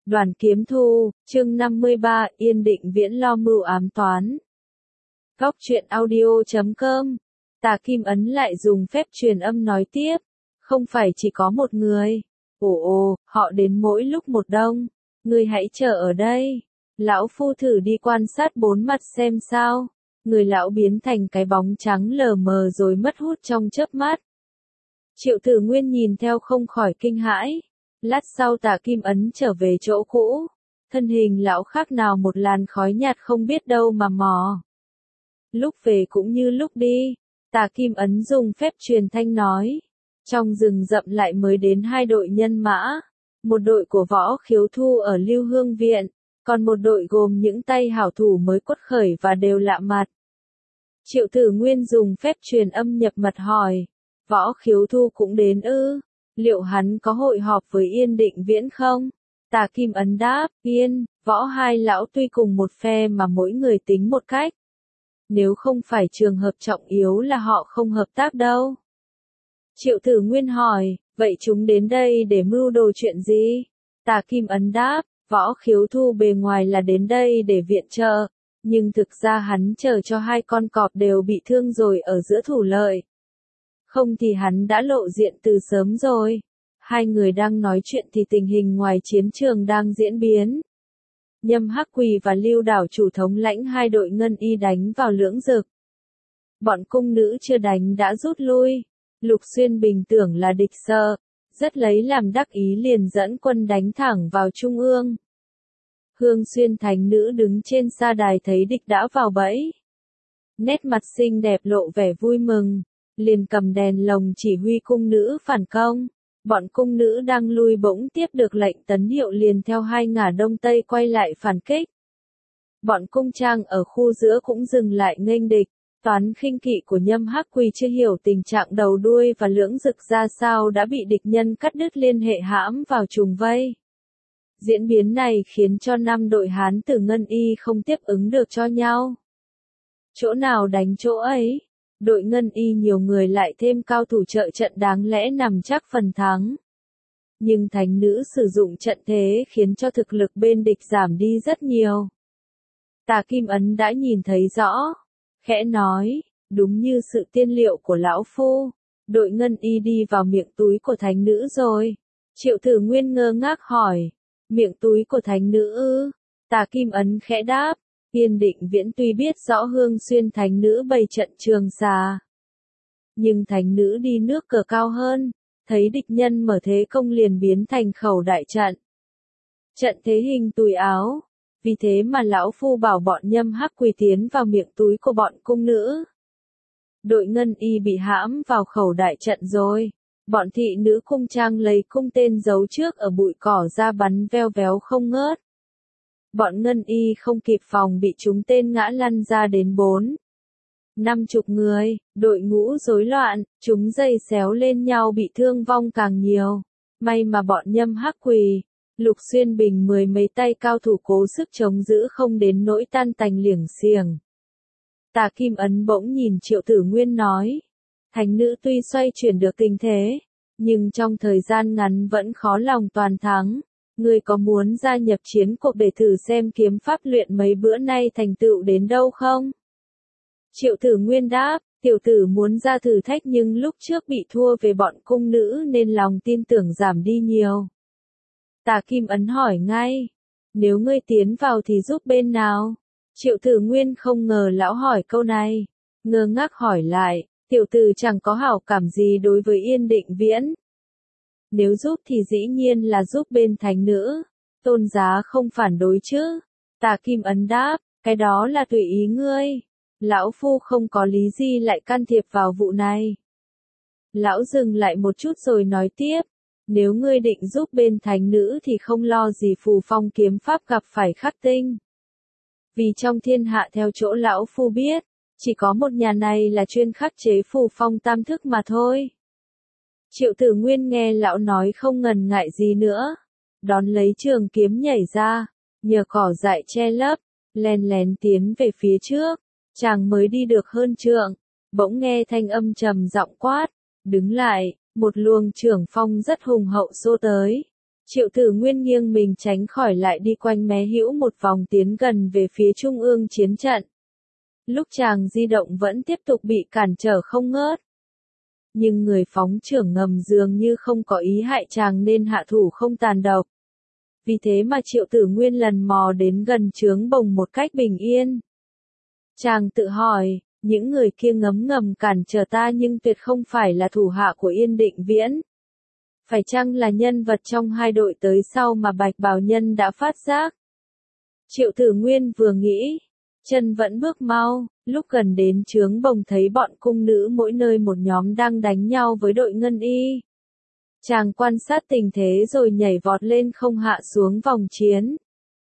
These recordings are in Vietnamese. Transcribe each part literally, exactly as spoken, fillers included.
Đoàn Kiếm Thu, chương năm mươi ba, Yên Định Viễn lo mưu ám toán. Góc truyện audio chấm com. Tà Kim Ấn lại dùng phép truyền âm nói tiếp. Không phải chỉ có một người. Ồ ồ, họ đến mỗi lúc một đông. Ngươi hãy chờ ở đây. Lão phu thử đi quan sát bốn mặt xem sao. Người lão biến thành cái bóng trắng lờ mờ rồi mất hút trong chớp mắt. Triệu Tử Nguyên nhìn theo không khỏi kinh hãi. Lát sau Tà Kim Ấn trở về chỗ cũ. Thân hình lão khác nào một làn khói nhạt không biết đâu mà mò. Lúc về cũng như lúc đi. Tà Kim Ấn dùng phép truyền thanh nói. Trong rừng rậm lại mới đến hai đội nhân mã. Một đội của Võ Khiếu Thu ở Lưu Hương Viện. Còn một đội gồm những tay hảo thủ mới quất khởi và đều lạ mặt. Triệu Tử Nguyên dùng phép truyền âm nhập mật hỏi. Võ Khiếu Thu cũng đến ư? Liệu hắn có hội họp với Yên Định Viễn không? Tà Kim Ấn đáp, Yên, Võ hai lão tuy cùng một phe mà mỗi người tính một cách. Nếu không phải trường hợp trọng yếu là họ không hợp tác đâu. Triệu Tử Nguyên hỏi, vậy chúng đến đây để mưu đồ chuyện gì? Tà Kim Ấn đáp, Võ Khiếu Thu bề ngoài là đến đây để viện trợ, nhưng thực ra hắn chờ cho hai con cọp đều bị thương rồi ở giữa thủ lợi. Không thì hắn đã lộ diện từ sớm rồi. Hai người đang nói chuyện thì tình hình ngoài chiến trường đang diễn biến. Nhâm Hắc Quỳ và Lưu Đảo chủ thống lãnh hai đội ngân y đánh vào Lưỡng Dực. Bọn cung nữ chưa đánh đã rút lui. Lục Xuyên Bình tưởng là địch sợ, rất lấy làm đắc ý liền dẫn quân đánh thẳng vào trung ương. Hương Xuyên Thánh Nữ đứng trên sa đài thấy địch đã vào bẫy. Nét mặt xinh đẹp lộ vẻ vui mừng. Liền cầm đèn lồng chỉ huy cung nữ phản công. Bọn cung nữ đang lui bỗng tiếp được lệnh tấn hiệu liền theo hai ngả đông tây quay lại phản kích. Bọn cung trang ở khu giữa cũng dừng lại nghênh địch. Toán khinh kỵ của Nhâm Hắc Quỳ chưa hiểu tình trạng đầu đuôi và Lưỡng Dực ra sao đã bị địch nhân cắt đứt liên hệ hãm vào trùng vây. Diễn biến này khiến cho năm đội Hán Tử Ngân Y không tiếp ứng được cho nhau. Chỗ nào đánh chỗ ấy. Đội Ngân Y nhiều người lại thêm cao thủ trợ trận đáng lẽ nằm chắc phần thắng. Nhưng Thánh Nữ sử dụng trận thế khiến cho thực lực bên địch giảm đi rất nhiều. Tà Kim Ấn đã nhìn thấy rõ. Khẽ nói, đúng như sự tiên liệu của lão phu. Đội Ngân Y đi vào miệng túi của Thánh Nữ rồi. Triệu Tử Nguyên ngơ ngác hỏi. Miệng túi của Thánh Nữ ư? Tà Kim Ấn khẽ đáp. Yên Định Viễn tuy biết rõ Hương Xuyên Thánh Nữ bày trận Trường Xà. Nhưng Thánh Nữ đi nước cờ cao hơn, thấy địch nhân mở thế công liền biến thành khẩu đại trận. Trận thế hình tùy áo, vì thế mà lão phu bảo bọn Nhâm Hắc Quỳ tiến vào miệng túi của bọn cung nữ. Đội Ngân Y bị hãm vào khẩu đại trận rồi, bọn thị nữ cung trang lấy cung tên giấu trước ở bụi cỏ ra bắn veo véo không ngớt. Bọn Ngân Y không kịp phòng bị chúng tên ngã lăn ra đến bốn. Năm chục người, đội ngũ rối loạn, chúng giày xéo lên nhau bị thương vong càng nhiều. May mà bọn Nhâm Hắc Quỳ, Lục Xuyên Bình mười mấy tay cao thủ cố sức chống giữ không đến nỗi tan tành liểng xiềng. Tà Kim Ấn bỗng nhìn Triệu Tử Nguyên nói. Thánh Nữ tuy xoay chuyển được tình thế, nhưng trong thời gian ngắn vẫn khó lòng toàn thắng. Ngươi có muốn gia nhập chiến cuộc để thử xem kiếm pháp luyện mấy bữa nay thành tựu đến đâu không? Triệu Tử Nguyên đáp, tiểu tử muốn ra thử thách nhưng lúc trước bị thua về bọn cung nữ nên lòng tin tưởng giảm đi nhiều. Tà Kim Ấn hỏi ngay, nếu ngươi tiến vào thì giúp bên nào? Triệu Tử Nguyên không ngờ lão hỏi câu này, ngơ ngác hỏi lại, tiểu tử chẳng có hảo cảm gì đối với Yên Định Viễn. Nếu giúp thì dĩ nhiên là giúp bên Thánh Nữ, tôn giá không phản đối chứ. Tà Kim Ấn đáp, cái đó là tùy ý ngươi. Lão phu không có lý gì lại can thiệp vào vụ này. Lão dừng lại một chút rồi nói tiếp, nếu ngươi định giúp bên Thánh Nữ thì không lo gì phù phong kiếm pháp gặp phải khắc tinh. Vì trong thiên hạ theo chỗ lão phu biết, chỉ có một nhà này là chuyên khắc chế phù phong tam thức mà thôi. Triệu Tử Nguyên nghe lão nói không ngần ngại gì nữa, đón lấy trường kiếm nhảy ra, nhờ cỏ dại che lấp, len lén tiến về phía trước, chàng mới đi được hơn trượng, bỗng nghe thanh âm trầm giọng quát, đứng lại, một luồng trưởng phong rất hùng hậu xô tới, Triệu Tử Nguyên nghiêng mình tránh khỏi lại đi quanh mé hữu một vòng tiến gần về phía trung ương chiến trận. Lúc chàng di động vẫn tiếp tục bị cản trở không ngớt. Nhưng người phóng trưởng ngầm dường như không có ý hại chàng nên hạ thủ không tàn độc. Vì thế mà Triệu Tử Nguyên lần mò đến gần trướng bồng một cách bình yên. Chàng tự hỏi, những người kia ngấm ngầm cản trở ta nhưng tuyệt không phải là thủ hạ của Yên Định Viễn. Phải chăng là nhân vật trong hai đội tới sau mà Bạch Bào Nhân đã phát giác? Triệu Tử Nguyên vừa nghĩ, chân vẫn bước mau, lúc gần đến trướng bồng thấy bọn cung nữ mỗi nơi một nhóm đang đánh nhau với đội Ngân Y. Chàng quan sát tình thế rồi nhảy vọt lên không hạ xuống vòng chiến.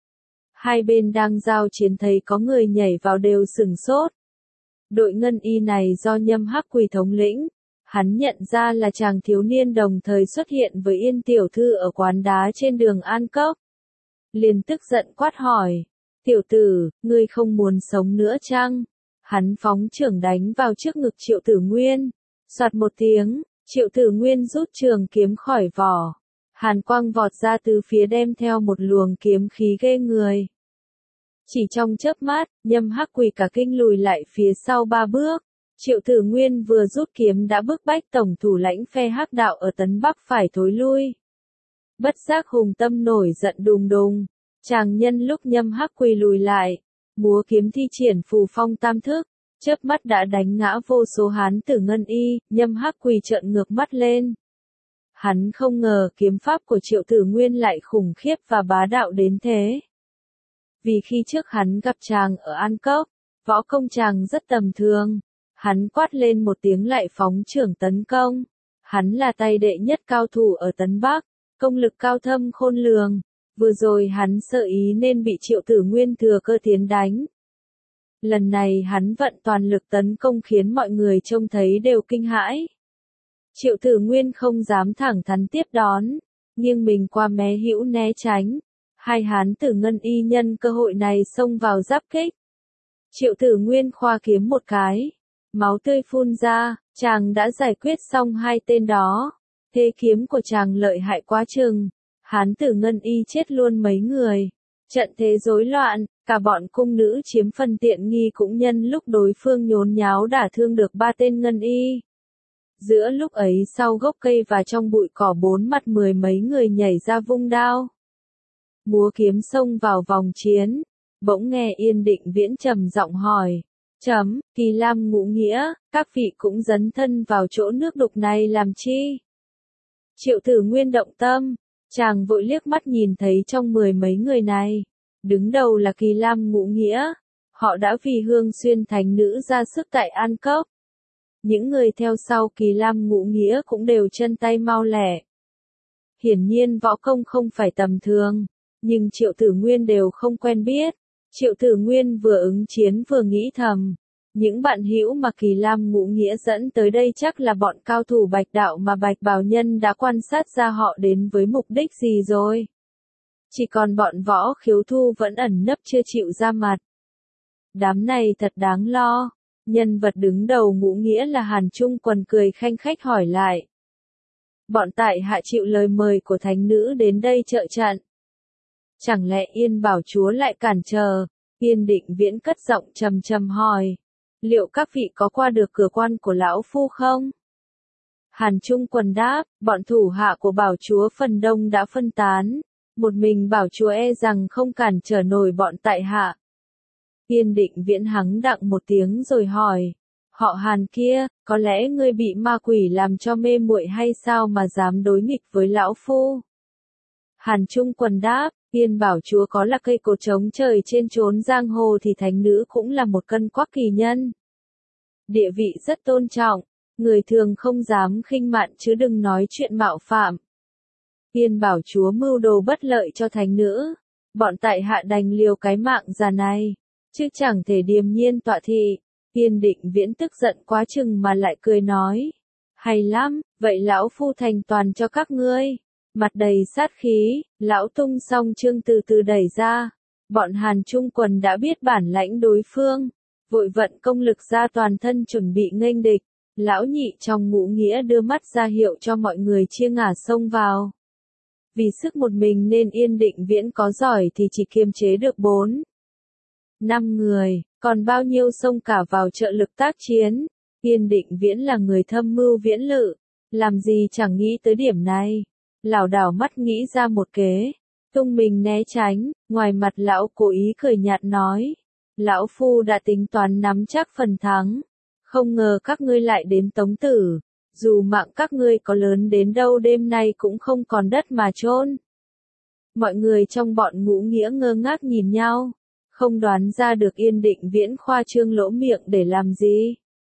Hai bên đang giao chiến thấy có người nhảy vào đều sửng sốt. Đội Ngân Y này do Nhâm Hắc Quỳ thống lĩnh. Hắn nhận ra là chàng thiếu niên đồng thời xuất hiện với Yên tiểu thư ở quán đá trên đường An Cốc. Liền tức giận quát hỏi, tiểu tử, ngươi không muốn sống nữa chăng? Hắn phóng chưởng đánh vào trước ngực Triệu Tử Nguyên. Soạt một tiếng, Triệu Tử Nguyên rút trường kiếm khỏi vỏ. Hàn quang vọt ra từ phía đem theo một luồng kiếm khí ghê người. Chỉ trong chớp mắt, Nhâm Hắc Quỳ cả kinh lùi lại phía sau ba bước. Triệu Tử Nguyên vừa rút kiếm đã bức bách tổng thủ lãnh phe Hắc đạo ở Tấn Bắc phải thối lui. Bất giác hùng tâm nổi giận đùng đùng. Chàng nhân lúc Nhâm Hắc Quỳ lùi lại, múa kiếm thi triển phù phong tam thức, chớp mắt đã đánh ngã vô số hán tử Ngân Y. Nhâm Hắc Quỳ trợn ngược mắt lên. Hắn không ngờ kiếm pháp của Triệu Tử Nguyên lại khủng khiếp và bá đạo đến thế. Vì khi trước hắn gặp chàng ở An Cốc, võ công chàng rất tầm thường. Hắn quát lên một tiếng lại phóng chưởng tấn công. Hắn là tay đệ nhất cao thủ ở Tấn Bắc, công lực cao thâm khôn lường. Vừa rồi hắn sợ ý nên bị Triệu Tử Nguyên thừa cơ tiến đánh. Lần này hắn vận toàn lực tấn công khiến mọi người trông thấy đều kinh hãi. Triệu Tử Nguyên không dám thẳng thắn tiếp đón, nghiêng mình qua mé hữu né tránh. Hai hán tử Ngân Y nhân cơ hội này xông vào giáp kích. Triệu Tử Nguyên khoa kiếm một cái. Máu tươi phun ra, chàng đã giải quyết xong hai tên đó. Thế kiếm của chàng lợi hại quá chừng. Hán tử Ngân Y chết luôn mấy người. Trận thế rối loạn, cả bọn cung nữ chiếm phần tiện nghi cũng nhân lúc đối phương nhốn nháo đả thương được ba tên Ngân Y. Giữa lúc ấy sau gốc cây và trong bụi cỏ bốn mặt mười mấy người nhảy ra vung đao. Múa kiếm xông vào vòng chiến. Bỗng nghe Yên Định Viễn trầm giọng hỏi. Chấm, Kỳ Lam Ngũ Nghĩa, các vị cũng dấn thân vào chỗ nước đục này làm chi? Triệu Tử Nguyên động tâm, chàng vội liếc mắt nhìn thấy trong mười mấy người này. Đứng đầu là Kỳ Lam Ngũ Nghĩa, họ đã vì Hương Xuyên Thánh Nữ ra sức tại An Cốc. Những người theo sau Kỳ Lam Ngũ Nghĩa cũng đều chân tay mau lẹ. Hiển nhiên võ công không phải tầm thường, nhưng Triệu Tử Nguyên đều không quen biết. Triệu Tử Nguyên vừa ứng chiến vừa nghĩ thầm, những bạn hữu mà Kỳ Lam Ngũ Nghĩa dẫn tới đây chắc là bọn cao thủ Bạch đạo mà Bạch Bào Nhân đã quan sát ra họ đến với mục đích gì rồi. Chỉ còn bọn Võ Khiếu Thu vẫn ẩn nấp chưa chịu ra mặt. Đám này thật đáng lo. Nhân vật đứng đầu Ngũ Nghĩa là Hàn Trung Quần cười khanh khách hỏi lại. Bọn tại hạ chịu lời mời của thánh nữ đến đây trợ trận. Chẳng lẽ Yên Bảo Chúa lại cản trở? Yên Định Viễn cất giọng trầm trầm hỏi. Liệu các vị có qua được cửa quan của lão phu không? Hàn Trung Quần đáp, bọn thủ hạ của Bảo Chúa phần đông đã phân tán. Một mình Bảo Chúa e rằng không cản trở nổi bọn tại hạ. Yên Định Viễn hắng đặng một tiếng rồi hỏi. Họ Hàn kia, có lẽ ngươi bị ma quỷ làm cho mê muội hay sao mà dám đối nghịch với lão phu? Hàn Trung Quần đáp, Yên Bảo Chúa có là cây cột trống trời trên chốn giang hồ thì thánh nữ cũng là một cân quắc kỳ nhân. Địa vị rất tôn trọng, người thường không dám khinh mạn chứ đừng nói chuyện mạo phạm. Yên Bảo Chúa mưu đồ bất lợi cho thánh nữ, bọn tại hạ đành liều cái mạng già này, chứ chẳng thể điềm nhiên tọa thị. Yên Định Viễn tức giận quá chừng mà lại cười nói. Hay lắm, vậy lão phu thành toàn cho các ngươi. Mặt đầy sát khí, lão tung song chương từ từ đẩy ra. Bọn Hàn Trung Quần đã biết bản lãnh đối phương, vội vận công lực ra toàn thân chuẩn bị nghênh địch. Lão nhị trong Ngũ Nghĩa đưa mắt ra hiệu cho mọi người chia ngả xông vào. Vì sức một mình nên Yên Định Viễn có giỏi thì chỉ kiềm chế được bốn, năm người, còn bao nhiêu xông cả vào trợ lực tác chiến. Yên Định Viễn là người thâm mưu viễn lự, làm gì chẳng nghĩ tới điểm này. Lảo đảo mắt nghĩ ra một kế, tung mình né tránh, ngoài mặt lão cố ý cười nhạt nói. Lão Phu đã tính toán nắm chắc phần thắng, không ngờ các ngươi lại đến tống tử, dù mạng các ngươi có lớn đến đâu đêm nay cũng không còn đất mà chôn. Mọi người trong bọn Ngũ Nghĩa ngơ ngác nhìn nhau, không đoán ra được Yên Định Viễn khoa trương lỗ miệng để làm gì.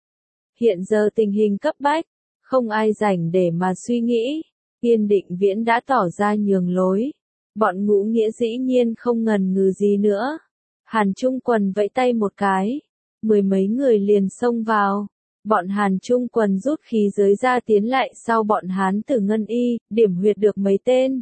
Hiện giờ tình hình cấp bách, không ai rảnh để mà suy nghĩ, Yên Định Viễn đã tỏ ra nhường lối. Bọn Ngũ Nghĩa dĩ nhiên không ngần ngừ gì nữa. Hàn Trung Quần vẫy tay một cái, mười mấy người liền xông vào. Bọn Hàn Trung Quần rút khí giới ra tiến lại sau bọn Hán Tử Ngân Y, điểm huyệt được mấy tên.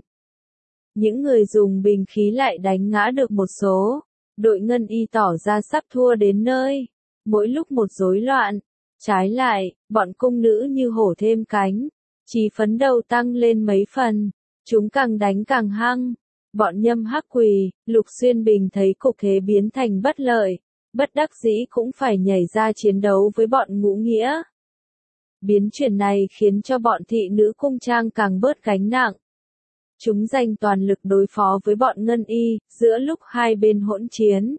Những người dùng bình khí lại đánh ngã được một số. Đội Ngân Y tỏ ra sắp thua đến nơi, mỗi lúc một rối loạn. Trái lại, bọn cung nữ như hổ thêm cánh, chí phấn đầu tăng lên mấy phần, chúng càng đánh càng hăng. Bọn Nhâm Hắc Quỳ, Lục Xuyên Bình thấy cục thế biến thành bất lợi, bất đắc dĩ cũng phải nhảy ra chiến đấu với bọn Ngũ Nghĩa. Biến chuyển này khiến cho bọn thị nữ cung trang càng bớt gánh nặng. Chúng dành toàn lực đối phó với bọn Ngân Y, giữa lúc hai bên hỗn chiến.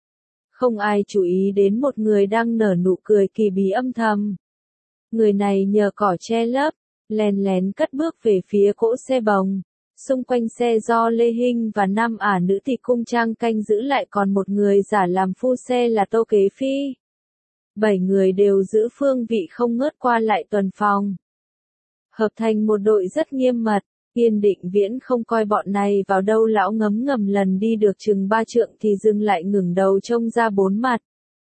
Không ai chú ý đến một người đang nở nụ cười kỳ bí âm thầm. Người này nhờ cỏ che lấp, lén lén cất bước về phía cỗ xe bồng. Xung quanh xe do Lê Hinh và năm ả nữ tỳ cung trang canh giữ lại còn một người giả làm phu xe là Tô Kế Phi. Bảy người đều giữ phương vị không ngớt qua lại tuần phòng. Hợp thành một đội rất nghiêm mật, Yên Định Viễn không coi bọn này vào đâu, lão ngấm ngầm lần đi được chừng ba trượng thì dừng lại ngẩng đầu trông ra bốn mặt.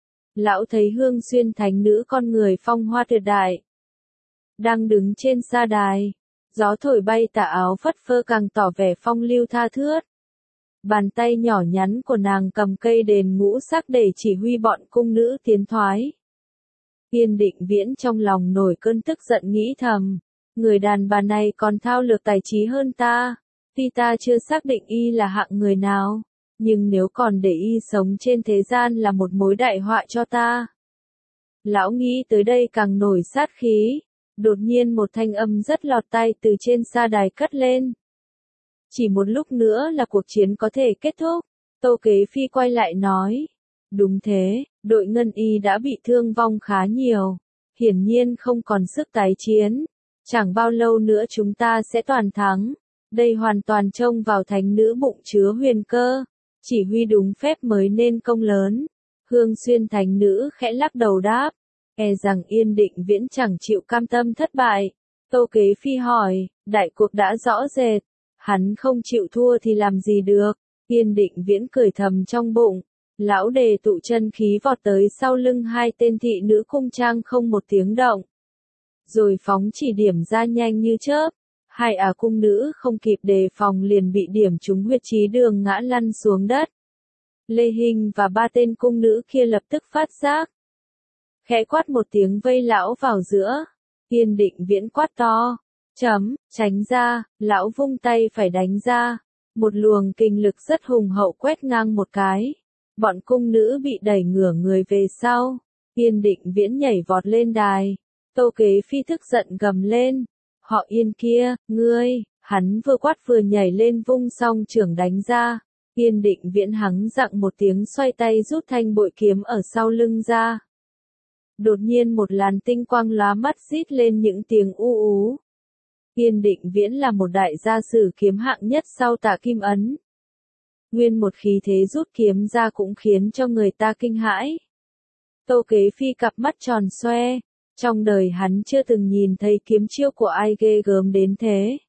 Lão thấy Hương Xuyên thánh nữ con người phong hoa tuyệt đại, đang đứng trên sa đài. Gió thổi bay tà áo phất phơ càng tỏ vẻ phong lưu tha thướt. Bàn tay nhỏ nhắn của nàng cầm cây đền ngũ sắc để chỉ huy bọn cung nữ tiến thoái. Yên Định Viễn trong lòng nổi cơn tức giận nghĩ thầm, người đàn bà này còn thao lược tài trí hơn ta. Tuy ta chưa xác định y là hạng người nào, nhưng nếu còn để y sống trên thế gian là một mối đại họa cho ta. Lão nghĩ tới đây càng nổi sát khí. Đột nhiên một thanh âm rất lọt tai từ trên sa đài cất lên. Chỉ một lúc nữa là cuộc chiến có thể kết thúc. Tô Kế Phi quay lại nói. Đúng thế, đội Ngân Y đã bị thương vong khá nhiều. Hiển nhiên không còn sức tái chiến. Chẳng bao lâu nữa chúng ta sẽ toàn thắng. Đây hoàn toàn trông vào thánh nữ bụng chứa huyền cơ. Chỉ huy đúng phép mới nên công lớn. Hương Xuyên thánh nữ khẽ lắc đầu đáp. E rằng Yên Định Viễn chẳng chịu cam tâm thất bại. Tô Kế Phi hỏi, đại cuộc đã rõ rệt, hắn không chịu thua thì làm gì được. Yên Định Viễn cười thầm trong bụng, lão đề tụ chân khí vọt tới sau lưng hai tên thị nữ cung trang không một tiếng động. Rồi phóng chỉ điểm ra nhanh như chớp, hai ả cung nữ không kịp đề phòng liền bị điểm trúng huyệt trí đường ngã lăn xuống đất. Lê Hinh và ba tên cung nữ kia lập tức phát giác. Khẽ quát một tiếng vây lão vào giữa. Yên Định Viễn quát to. Chấm, tránh ra, lão vung tay phải đánh ra. Một luồng kinh lực rất hùng hậu quét ngang một cái. Bọn cung nữ bị đẩy ngửa người về sau. Yên Định Viễn nhảy vọt lên đài. Tô Kế Phi tức giận gầm lên. Họ Yên kia, ngươi, hắn vừa quát vừa nhảy lên vung song chưởng đánh ra. Yên Định Viễn hắng giọng một tiếng xoay tay rút thanh bội kiếm ở sau lưng ra. Đột nhiên một làn tinh quang lóa mắt rít lên những tiếng u ú. Yên Định Viễn là một đại gia sử kiếm hạng nhất sau Tạ Kim Ấn. Nguyên một khí thế rút kiếm ra cũng khiến cho người ta kinh hãi. Tô Kế Phi cặp mắt tròn xoe, trong đời hắn chưa từng nhìn thấy kiếm chiêu của ai ghê gớm đến thế.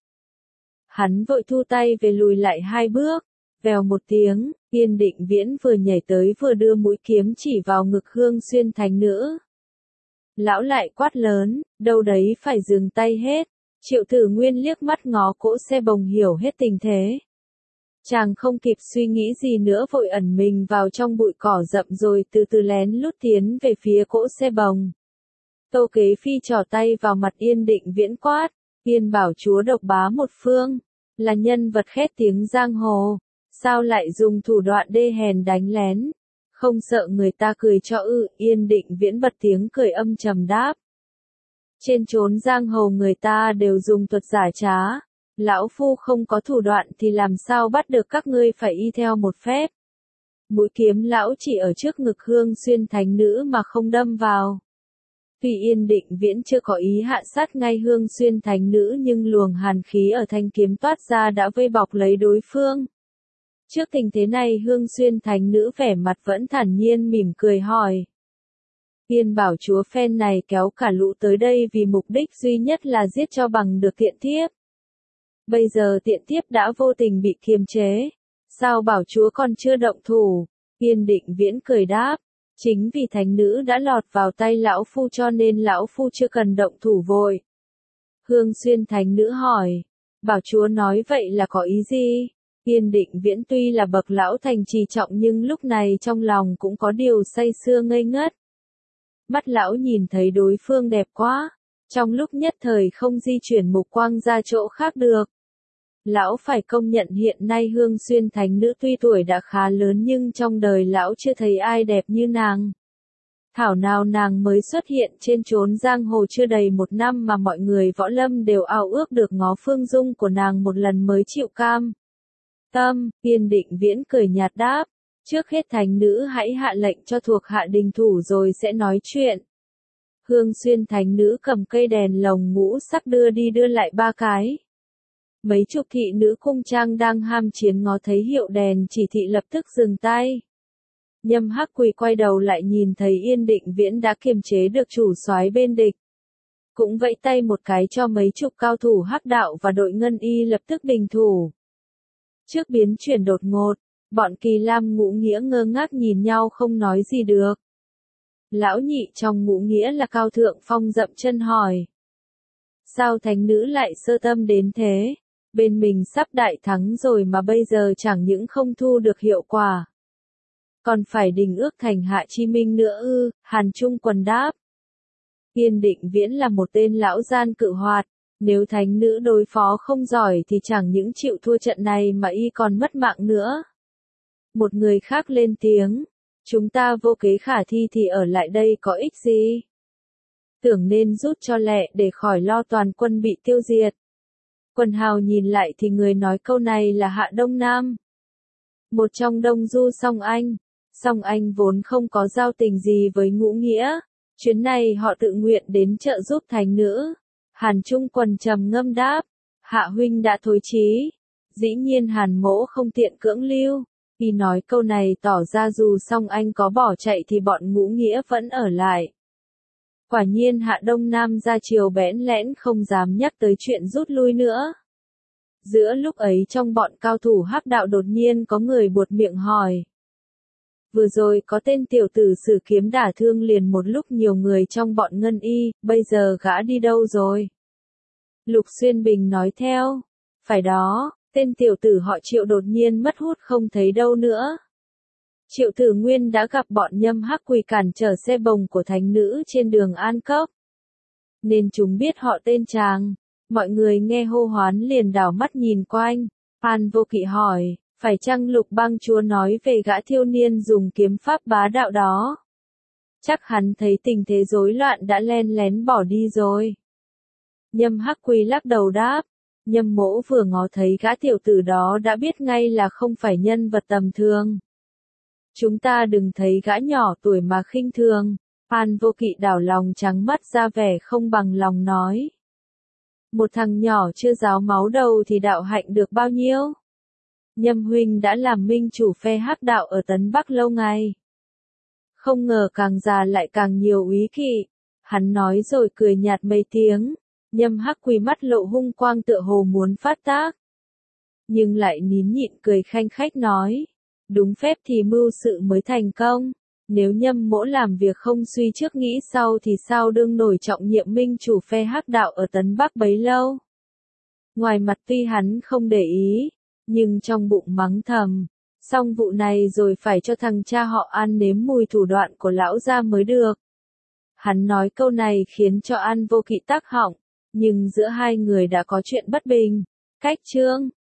Hắn vội thu tay về lùi lại hai bước, vèo một tiếng, Yên Định Viễn vừa nhảy tới vừa đưa mũi kiếm chỉ vào ngực Hương Xuyên thánh nữ. Lão lại quát lớn, đâu đấy phải dừng tay hết. Triệu Tử Nguyên liếc mắt ngó cỗ xe bồng hiểu hết tình thế. Chàng không kịp suy nghĩ gì nữa vội ẩn mình vào trong bụi cỏ rậm rồi từ từ lén lút tiến về phía cỗ xe bồng. Tô Kế Phi trỏ tay vào mặt Yên Định Viễn quát, Yên bảo chúa độc bá một phương. là nhân vật khét tiếng giang hồ, sao lại dùng thủ đoạn đê hèn đánh lén, không sợ người ta cười cho ư? Yên Định Viễn bật tiếng cười âm trầm đáp. Trên chốn giang hồ người ta đều dùng thuật giả trá, lão phu không có thủ đoạn thì làm sao bắt được các ngươi phải y theo một phép. Mũi kiếm lão chỉ ở trước ngực Hương Xuyên thánh nữ mà không đâm vào. Tuy Yên Định Viễn chưa có ý hạ sát ngay Hương Xuyên thánh nữ nhưng luồng hàn khí ở thanh kiếm toát ra đã vây bọc lấy đối phương. Trước tình thế này Hương Xuyên thánh nữ vẻ mặt vẫn thản nhiên mỉm cười hỏi. Yên bảo chúa phen này kéo cả lũ tới đây vì mục đích duy nhất là giết cho bằng được tiện thiếp. Bây giờ tiện thiếp đã vô tình bị kiềm chế. Sao bảo chúa còn chưa động thủ? Yên Định Viễn cười đáp. Chính vì thánh nữ đã lọt vào tay lão phu cho nên lão phu chưa cần động thủ vội. Hương Xuyên thánh nữ hỏi. Bảo chúa nói vậy là có ý gì? Yên Định Viễn tuy là bậc lão thành trì trọng nhưng lúc này trong lòng cũng có điều say sưa ngây ngất. Mắt lão nhìn thấy đối phương đẹp quá, trong lúc nhất thời không di chuyển mục quang ra chỗ khác được. Lão phải công nhận hiện nay Hương Xuyên thánh nữ tuy tuổi đã khá lớn nhưng trong đời lão chưa thấy ai đẹp như nàng. Thảo nào nàng mới xuất hiện trên chốn giang hồ chưa đầy một năm mà mọi người võ lâm đều ao ước được ngó phương dung của nàng một lần mới chịu cam. Tâm, Yên Định Viễn cười nhạt đáp. Trước hết thánh nữ hãy hạ lệnh cho thuộc hạ đình thủ rồi sẽ nói chuyện. Hương Xuyên thánh nữ cầm cây đèn lồng ngũ sắc đưa đi đưa lại ba cái. Mấy chục thị nữ cung trang đang ham chiến ngó thấy hiệu đèn chỉ thị lập tức dừng tay. Nhâm Hắc Quỳ quay đầu lại nhìn thấy Yên Định Viễn đã kiềm chế được chủ soái bên địch. Cũng vẫy tay một cái cho mấy chục cao thủ hắc đạo và đội ngân y lập tức bình thủ. Trước biến chuyển đột ngột, bọn Kỳ Lam Ngũ Nghĩa ngơ ngác nhìn nhau không nói gì được. Lão nhị trong Ngũ Nghĩa là Cao Thượng Phong dậm chân hỏi. Sao thánh nữ lại sơ tâm đến thế? Bên mình sắp đại thắng rồi mà bây giờ chẳng những không thu được hiệu quả. Còn phải đình ước thành Hạ Chi Minh nữa ư? Hàn Trung Quần đáp. Yên Định Viễn là một tên lão gian cự hoạt. Nếu thánh nữ đối phó không giỏi thì chẳng những chịu thua trận này mà y còn mất mạng nữa. Một người khác lên tiếng. Chúng ta vô kế khả thi thì ở lại đây có ích gì? Tưởng nên rút cho lẹ để khỏi lo toàn quân bị tiêu diệt. Quần hào nhìn lại thì người nói câu này là Hạ Đông Nam. Một trong Đông Du Song Anh. Song Anh vốn không có giao tình gì với Ngũ Nghĩa. Chuyến này họ tự nguyện đến trợ giúp thánh nữ. Hàn Trung Quần trầm ngâm đáp. Hạ huynh đã thối chí. Dĩ nhiên Hàn mỗ không tiện cưỡng lưu. Khi nói câu này tỏ ra dù Song Anh có bỏ chạy thì bọn Ngũ Nghĩa vẫn ở lại. Quả nhiên Hạ Đông Nam ra chiều bẽn lẽn không dám nhắc tới chuyện rút lui nữa. Giữa lúc ấy trong bọn cao thủ hắc đạo đột nhiên có người buột miệng hỏi. Vừa rồi có tên tiểu tử sử kiếm đả thương liền một lúc nhiều người trong bọn ngân y, bây giờ gã đi đâu rồi? Lục Xuyên Bình nói theo. Phải đó, tên tiểu tử họ Triệu đột nhiên mất hút không thấy đâu nữa. Triệu Tử Nguyên đã gặp bọn Nhâm Hắc Quỳ cản trở xe bồng của thánh nữ trên đường An Cốc. Nên chúng biết họ tên chàng. Mọi người nghe hô hoán liền đảo mắt nhìn quanh. Phan Vô Kỵ hỏi, phải chăng Lục Bang chúa nói về gã thiếu niên dùng kiếm pháp bá đạo đó? Chắc hắn thấy tình thế rối loạn đã len lén bỏ đi rồi. Nhâm Hắc Quỳ lắc đầu đáp. Nhâm mỗ vừa ngó thấy gã tiểu tử đó đã biết ngay là không phải nhân vật tầm thường. Chúng ta đừng thấy gã nhỏ tuổi mà khinh thường. Phan Vô Kỵ đảo lòng trắng mắt ra vẻ không bằng lòng nói. Một thằng nhỏ chưa ráo máu đầu thì đạo hạnh được bao nhiêu? Nhâm huynh đã làm minh chủ phe hắc đạo ở Tấn Bắc lâu ngày. Không ngờ càng già lại càng nhiều úy kỵ. Hắn nói rồi cười nhạt mấy tiếng. Nhâm Hắc Quỳ mắt lộ hung quang tựa hồ muốn phát tác. Nhưng lại nín nhịn cười khanh khách nói. Đúng phép thì mưu sự mới thành công. Nếu Nhâm mỗ làm việc không suy trước nghĩ sau thì sao đương nổi trọng nhiệm minh chủ phe hắc đạo ở Tấn Bắc bấy lâu. Ngoài mặt tuy hắn không để ý, nhưng trong bụng mắng thầm. Xong vụ này rồi phải cho thằng cha họ An nếm mùi thủ đoạn của lão gia mới được. Hắn nói câu này khiến cho An Vô Kỵ tắc họng, nhưng giữa hai người đã có chuyện bất bình. Cách chương